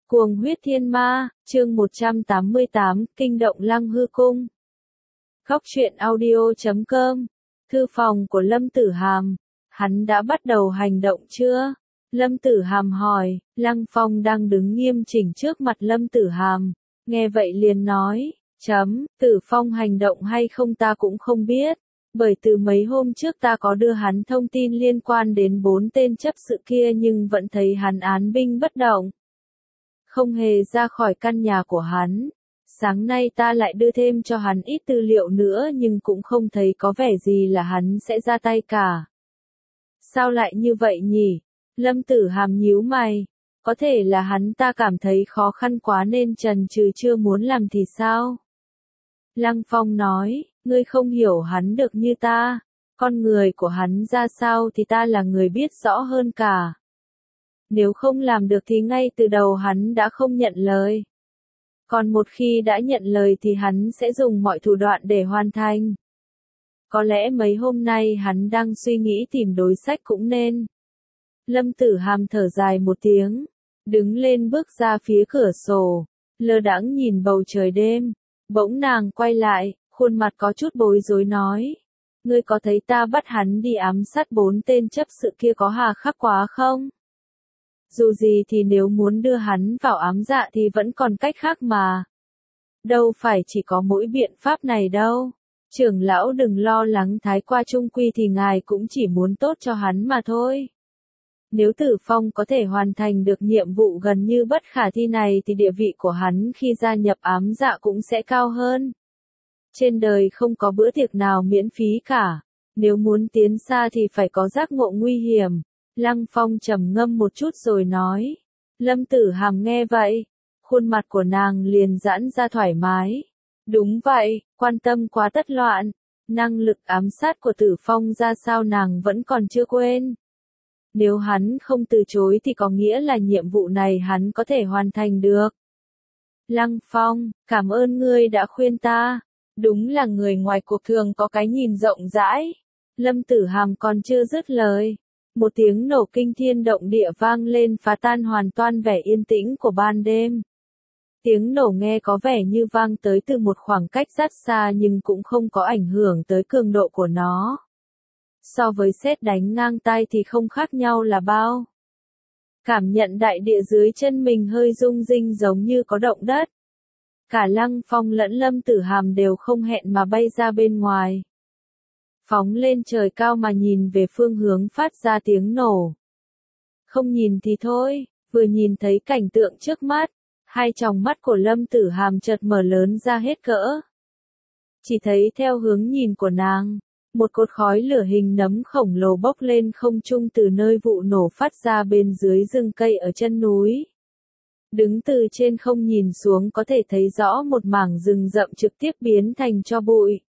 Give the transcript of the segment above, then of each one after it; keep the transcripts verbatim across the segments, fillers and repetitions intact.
Cuồng huyết thiên ma, chương một trăm tám mươi tám, kinh động Lăng Hư cung. Góc truyện audio chấm com. Thư phòng của Lâm Tử Hàm. Hắn đã bắt đầu hành động chưa? Lâm Tử Hàm hỏi. Lăng Phong đang đứng nghiêm chỉnh trước mặt Lâm Tử Hàm. Nghe vậy liền nói, chấm, Tử Phong hành động hay không ta cũng không biết. Bởi từ mấy hôm trước ta có đưa hắn thông tin liên quan đến bốn tên chấp sự kia nhưng vẫn thấy hắn án binh bất động. Không hề ra khỏi căn nhà của hắn. Sáng nay ta lại đưa thêm cho hắn ít tư liệu nữa nhưng cũng không thấy có vẻ gì là hắn sẽ ra tay cả. Sao lại như vậy nhỉ? Lâm Tử Hàm nhíu mày. Có thể là hắn ta cảm thấy khó khăn quá nên chần chừ chưa muốn làm thì sao? Lăng Phong nói, ngươi không hiểu hắn được như ta. Con người của hắn ra sao thì ta là người biết rõ hơn cả. Nếu không làm được thì ngay từ đầu hắn đã không nhận lời. Còn một khi đã nhận lời thì hắn sẽ dùng mọi thủ đoạn để hoàn thành. Có lẽ mấy hôm nay hắn đang suy nghĩ tìm đối sách cũng nên. Lâm Tử Hàm thở dài một tiếng, đứng lên bước ra phía cửa sổ, lơ đãng nhìn bầu trời đêm. Bỗng nàng quay lại, khuôn mặt có chút bối rối nói. Ngươi có thấy ta bắt hắn đi ám sát bốn tên chấp sự kia có hà khắc quá không? Dù gì thì nếu muốn đưa hắn vào ám dạ thì vẫn còn cách khác mà. Đâu phải chỉ có mỗi biện pháp này đâu. Trưởng lão đừng lo lắng thái qua trung quy thì ngài cũng chỉ muốn tốt cho hắn mà thôi. Nếu Tử Phong có thể hoàn thành được nhiệm vụ gần như bất khả thi này thì địa vị của hắn khi gia nhập ám dạ cũng sẽ cao hơn. Trên đời không có bữa tiệc nào miễn phí cả. Nếu muốn tiến xa thì phải có giác ngộ nguy hiểm. Lăng Phong trầm ngâm một chút rồi nói. Lâm Tử Hàm nghe vậy, khuôn mặt của nàng liền giãn ra thoải mái. Đúng vậy, quan tâm quá tất loạn. Năng lực ám sát của Tử Phong ra sao nàng vẫn còn chưa quên. Nếu hắn không từ chối thì có nghĩa là nhiệm vụ này hắn có thể hoàn thành được. Lăng Phong, cảm ơn ngươi đã khuyên ta. Đúng là người ngoài cuộc thường có cái nhìn rộng rãi. Lâm Tử Hàm còn chưa dứt lời. Một tiếng nổ kinh thiên động địa vang lên phá tan hoàn toàn vẻ yên tĩnh của ban đêm. Tiếng nổ nghe có vẻ như vang tới từ một khoảng cách rất xa nhưng cũng không có ảnh hưởng tới cường độ của nó. So với sét đánh ngang tai thì không khác nhau là bao. Cảm nhận đại địa dưới chân mình hơi rung rinh giống như có động đất. Cả Lăng Phong lẫn Lâm Tử Hàm đều không hẹn mà bay ra bên ngoài. Phóng lên trời cao mà nhìn về phương hướng phát ra tiếng nổ. Không nhìn thì thôi, vừa nhìn thấy cảnh tượng trước mắt, hai tròng mắt của Lâm Tử Hàm chợt mở lớn ra hết cỡ. Chỉ thấy theo hướng nhìn của nàng, một cột khói lửa hình nấm khổng lồ bốc lên không trung từ nơi vụ nổ phát ra bên dưới rừng cây ở chân núi. Đứng từ trên không nhìn xuống có thể thấy rõ một mảng rừng rậm trực tiếp biến thành tro bụi.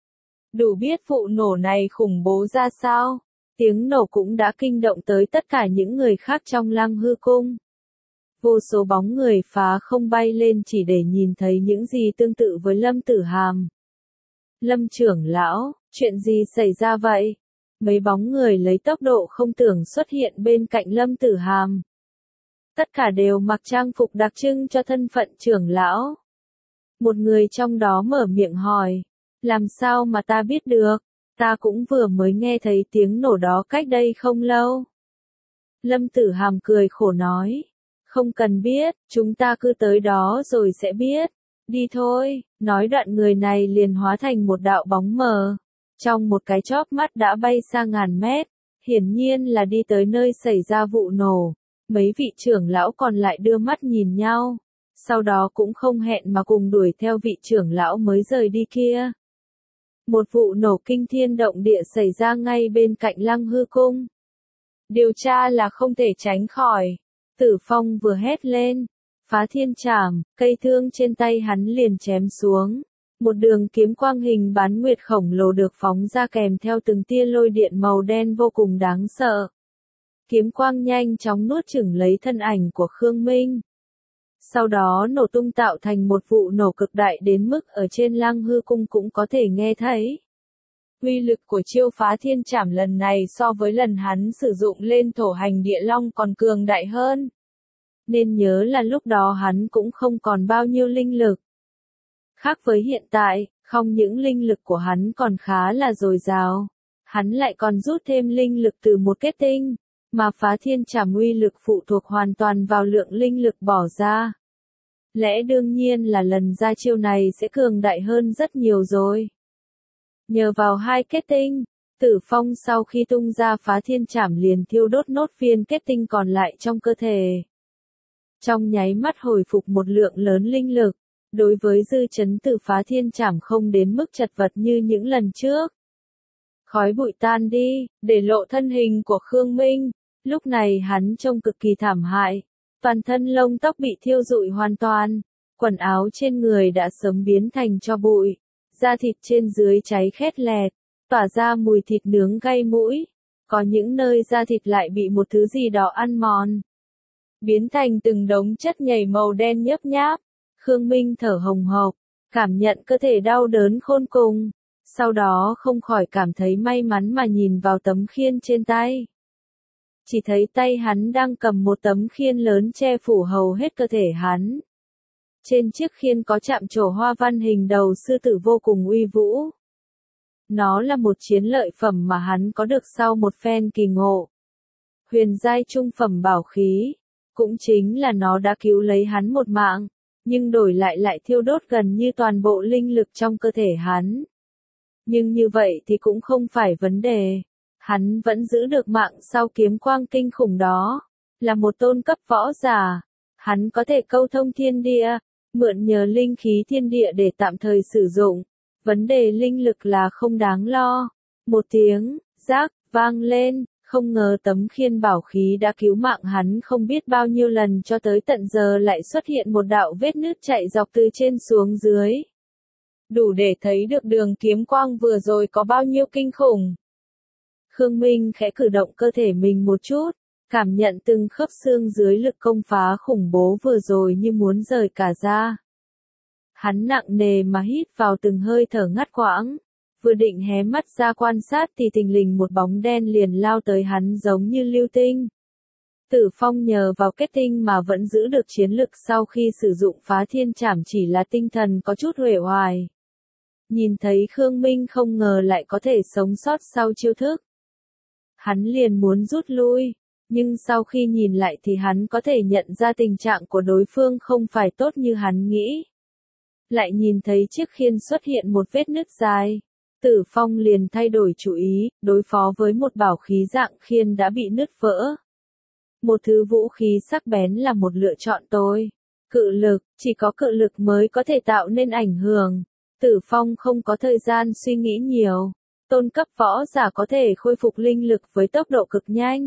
Đủ biết vụ nổ này khủng bố ra sao. Tiếng nổ cũng đã kinh động tới tất cả những người khác trong Lăng Hư cung. Vô số bóng người phá không bay lên chỉ để nhìn thấy những gì tương tự với Lâm Tử Hàm. Lâm trưởng lão, chuyện gì xảy ra vậy? Mấy bóng người lấy tốc độ không tưởng xuất hiện bên cạnh Lâm Tử Hàm. Tất cả đều mặc trang phục đặc trưng cho thân phận trưởng lão. Một người trong đó mở miệng hỏi. Làm sao mà ta biết được? Ta cũng vừa mới nghe thấy tiếng nổ đó cách đây không lâu. Lâm Tử Hàm cười khổ nói. Không cần biết, chúng ta cứ tới đó rồi sẽ biết. Đi thôi, nói đoạn người này liền hóa thành một đạo bóng mờ. Trong một cái chóp mắt đã bay xa ngàn mét. Hiển nhiên là đi tới nơi xảy ra vụ nổ. Mấy vị trưởng lão còn lại đưa mắt nhìn nhau. Sau đó cũng không hẹn mà cùng đuổi theo vị trưởng lão mới rời đi kia. Một vụ nổ kinh thiên động địa xảy ra ngay bên cạnh Lăng Hư cung. Điều tra là không thể tránh khỏi. Tử Phong vừa hét lên. Phá thiên trảm, cây thương trên tay hắn liền chém xuống. Một đường kiếm quang hình bán nguyệt khổng lồ được phóng ra kèm theo từng tia lôi điện màu đen vô cùng đáng sợ. Kiếm quang nhanh chóng nuốt chửng lấy thân ảnh của Khương Minh. Sau đó nổ tung tạo thành một vụ nổ cực đại đến mức ở trên Lăng Hư cung cũng có thể nghe thấy. Uy lực của chiêu phá thiên trảm lần này so với lần hắn sử dụng lên thổ hành địa long còn cường đại hơn. Nên nhớ là lúc đó hắn cũng không còn bao nhiêu linh lực. Khác với hiện tại, không những linh lực của hắn còn khá là dồi dào, hắn lại còn rút thêm linh lực từ một kết tinh, mà phá thiên trảm uy lực phụ thuộc hoàn toàn vào lượng linh lực bỏ ra. Lẽ đương nhiên là lần ra chiêu này sẽ cường đại hơn rất nhiều rồi. Nhờ vào hai kết tinh, Tử Phong sau khi tung ra phá thiên trảm liền thiêu đốt nốt viên kết tinh còn lại trong cơ thể. Trong nháy mắt hồi phục một lượng lớn linh lực, đối với dư chấn từ phá thiên trảm không đến mức chật vật như những lần trước. Khói bụi tan đi, để lộ thân hình của Khương Minh, lúc này hắn trông cực kỳ thảm hại, toàn thân lông tóc bị thiêu rụi hoàn toàn, quần áo trên người đã sớm biến thành tro bụi, da thịt trên dưới cháy khét lẹt, tỏa ra mùi thịt nướng gây mũi, có những nơi da thịt lại bị một thứ gì đó ăn mòn, biến thành từng đống chất nhầy màu đen nhớp nháp. Khương Minh thở hồng hộc, cảm nhận cơ thể đau đớn khôn cùng, sau đó không khỏi cảm thấy may mắn mà nhìn vào tấm khiên trên tay. Chỉ thấy tay hắn đang cầm một tấm khiên lớn che phủ hầu hết cơ thể hắn. Trên chiếc khiên có chạm trổ hoa văn hình đầu sư tử vô cùng uy vũ. Nó là một chiến lợi phẩm mà hắn có được sau một phen kỳ ngộ. Huyền giai trung phẩm bảo khí, cũng chính là nó đã cứu lấy hắn một mạng, nhưng đổi lại lại thiêu đốt gần như toàn bộ linh lực trong cơ thể hắn. Nhưng như vậy thì cũng không phải vấn đề. Hắn vẫn giữ được mạng sau kiếm quang kinh khủng đó. Là một tôn cấp võ giả. Hắn có thể câu thông thiên địa, mượn nhờ linh khí thiên địa để tạm thời sử dụng. Vấn đề linh lực là không đáng lo. Một tiếng, rác, vang lên. Không ngờ tấm khiên bảo khí đã cứu mạng hắn không biết bao nhiêu lần cho tới tận giờ lại xuất hiện một đạo vết nứt chạy dọc từ trên xuống dưới. Đủ để thấy được đường kiếm quang vừa rồi có bao nhiêu kinh khủng. Khương Minh khẽ cử động cơ thể mình một chút, cảm nhận từng khớp xương dưới lực công phá khủng bố vừa rồi như muốn rời cả ra. Hắn nặng nề mà hít vào từng hơi thở ngắt quãng. Vừa định hé mắt ra quan sát thì thình lình một bóng đen liền lao tới hắn giống như lưu tinh. Tử Phong nhờ vào kết tinh mà vẫn giữ được chiến lực sau khi sử dụng phá thiên trảm chỉ là tinh thần có chút uể oải. Nhìn thấy Khương Minh không ngờ lại có thể sống sót sau chiêu thức. Hắn liền muốn rút lui, nhưng sau khi nhìn lại thì hắn có thể nhận ra tình trạng của đối phương không phải tốt như hắn nghĩ. Lại nhìn thấy chiếc khiên xuất hiện một vết nứt dài. Tử Phong liền thay đổi chủ ý, đối phó với một bảo khí dạng khiên đã bị nứt vỡ. Một thứ vũ khí sắc bén là một lựa chọn tôi. Cự lực, chỉ có cự lực mới có thể tạo nên ảnh hưởng. Tử Phong không có thời gian suy nghĩ nhiều. Tôn cấp võ giả có thể khôi phục linh lực với tốc độ cực nhanh.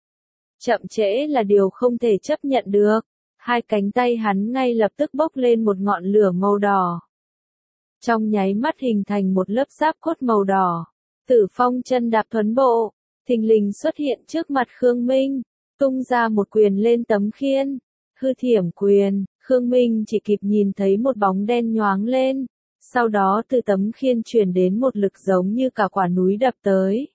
Chậm trễ là điều không thể chấp nhận được. Hai cánh tay hắn ngay lập tức bốc lên một ngọn lửa màu đỏ. Trong nháy mắt hình thành một lớp giáp cốt màu đỏ. Tử Phong chân đạp thuấn bộ, thình lình xuất hiện trước mặt Khương Minh, tung ra một quyền lên tấm khiên. Hư thiểm quyền, Khương Minh chỉ kịp nhìn thấy một bóng đen nhoáng lên, sau đó từ tấm khiên truyền đến một lực giống như cả quả núi đập tới.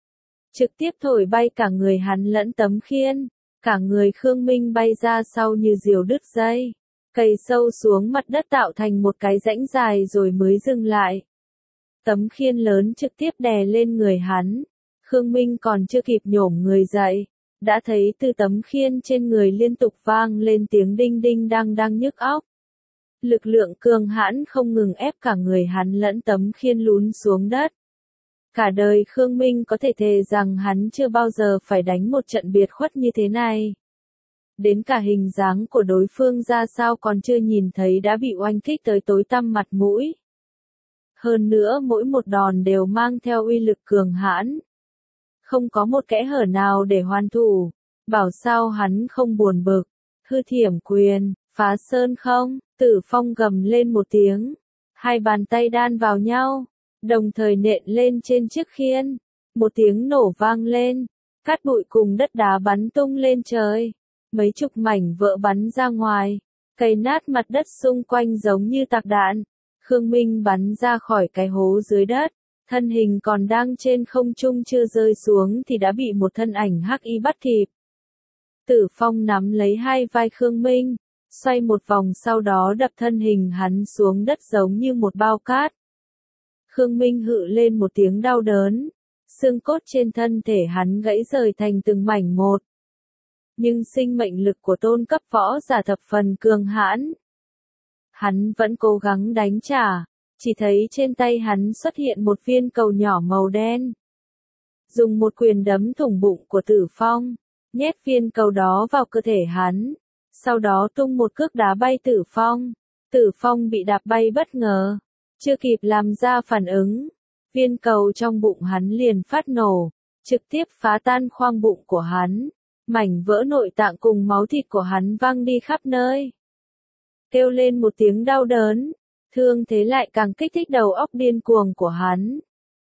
Trực tiếp thổi bay cả người hắn lẫn tấm khiên, cả người Khương Minh bay ra sau như diều đứt dây. Cày sâu xuống mặt đất tạo thành một cái rãnh dài rồi mới dừng lại. Tấm khiên lớn trực tiếp đè lên người hắn. Khương Minh còn chưa kịp nhổm người dậy, đã thấy từ tấm khiên trên người liên tục vang lên tiếng đinh đinh đang đang nhức óc. Lực lượng cường hãn không ngừng ép cả người hắn lẫn tấm khiên lún xuống đất. Cả đời Khương Minh có thể thề rằng hắn chưa bao giờ phải đánh một trận biệt khuất như thế này. Đến cả hình dáng của đối phương ra sao còn chưa nhìn thấy đã bị oanh kích tới tối tăm mặt mũi. Hơn nữa mỗi một đòn đều mang theo uy lực cường hãn. Không có một kẽ hở nào để hoàn thủ. Bảo sao hắn không buồn bực. Hư thiểm quyền, phá sơn không, Tử Phong gầm lên một tiếng. Hai bàn tay đan vào nhau, đồng thời nện lên trên chiếc khiên. Một tiếng nổ vang lên, cát bụi cùng đất đá bắn tung lên trời. Mấy chục mảnh vỡ bắn ra ngoài, cày nát mặt đất xung quanh giống như tạc đạn. Khương Minh bắn ra khỏi cái hố dưới đất, thân hình còn đang trên không trung chưa rơi xuống thì đã bị một thân ảnh hắc y bắt kịp. Tử Phong nắm lấy hai vai Khương Minh, xoay một vòng sau đó đập thân hình hắn xuống đất giống như một bao cát. Khương Minh hự lên một tiếng đau đớn, xương cốt trên thân thể hắn gãy rời thành từng mảnh một. Nhưng sinh mệnh lực của tôn cấp võ giả thập phần cường hãn. Hắn vẫn cố gắng đánh trả, chỉ thấy trên tay hắn xuất hiện một viên cầu nhỏ màu đen. Dùng một quyền đấm thủng bụng của Tử Phong, nhét viên cầu đó vào cơ thể hắn, sau đó tung một cước đá bay Tử Phong. Tử Phong bị đạp bay bất ngờ, chưa kịp làm ra phản ứng, viên cầu trong bụng hắn liền phát nổ, trực tiếp phá tan khoang bụng của hắn, mảnh vỡ nội tạng cùng máu thịt của hắn văng đi khắp nơi. Kêu lên một tiếng đau đớn, thương thế lại càng kích thích đầu óc điên cuồng của hắn.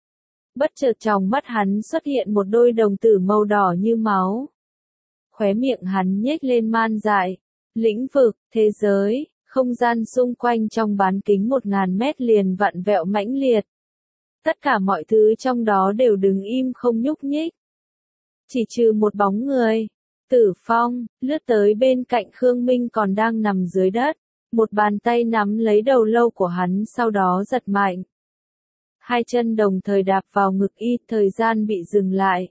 Bất chợt trong mắt hắn xuất hiện một đôi đồng tử màu đỏ như máu. Khóe miệng hắn nhếch lên man dại, lĩnh vực, thế giới, không gian xung quanh trong bán kính một ngàn mét liền vặn vẹo mãnh liệt. Tất cả mọi thứ trong đó đều đứng im không nhúc nhích. Chỉ trừ một bóng người. Tử Phong, lướt tới bên cạnh Khương Minh còn đang nằm dưới đất. Một bàn tay nắm lấy đầu lâu của hắn sau đó giật mạnh. Hai chân đồng thời đạp vào ngực y, thời gian bị dừng lại.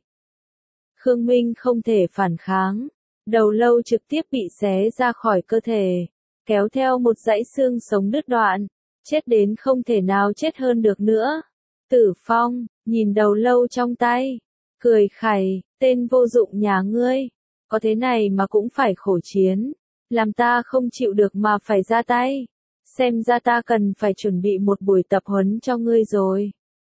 Khương Minh không thể phản kháng. Đầu lâu trực tiếp bị xé ra khỏi cơ thể, kéo theo một dãy xương sống đứt đoạn, chết đến không thể nào chết hơn được nữa. Tử Phong, nhìn đầu lâu trong tay, cười khẩy, tên vô dụng nhà ngươi, có thế này mà cũng phải khổ chiến, làm ta không chịu được mà phải ra tay, xem ra ta cần phải chuẩn bị một buổi tập huấn cho ngươi rồi.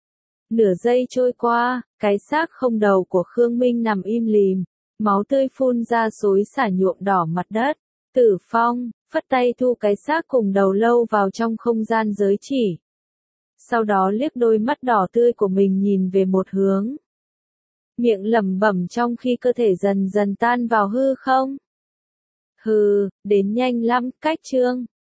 Nửa giây trôi qua, cái xác không đầu của Khương Minh nằm im lìm, máu tươi phun ra xối xả nhuộm đỏ mặt đất. Tử Phong, phất tay thu cái xác cùng đầu lâu vào trong không gian giới chỉ. Sau đó liếc đôi mắt đỏ tươi của mình nhìn về một hướng. Miệng lẩm bẩm trong khi cơ thể dần dần tan vào hư không. Hừ, đến nhanh lắm, cách chương.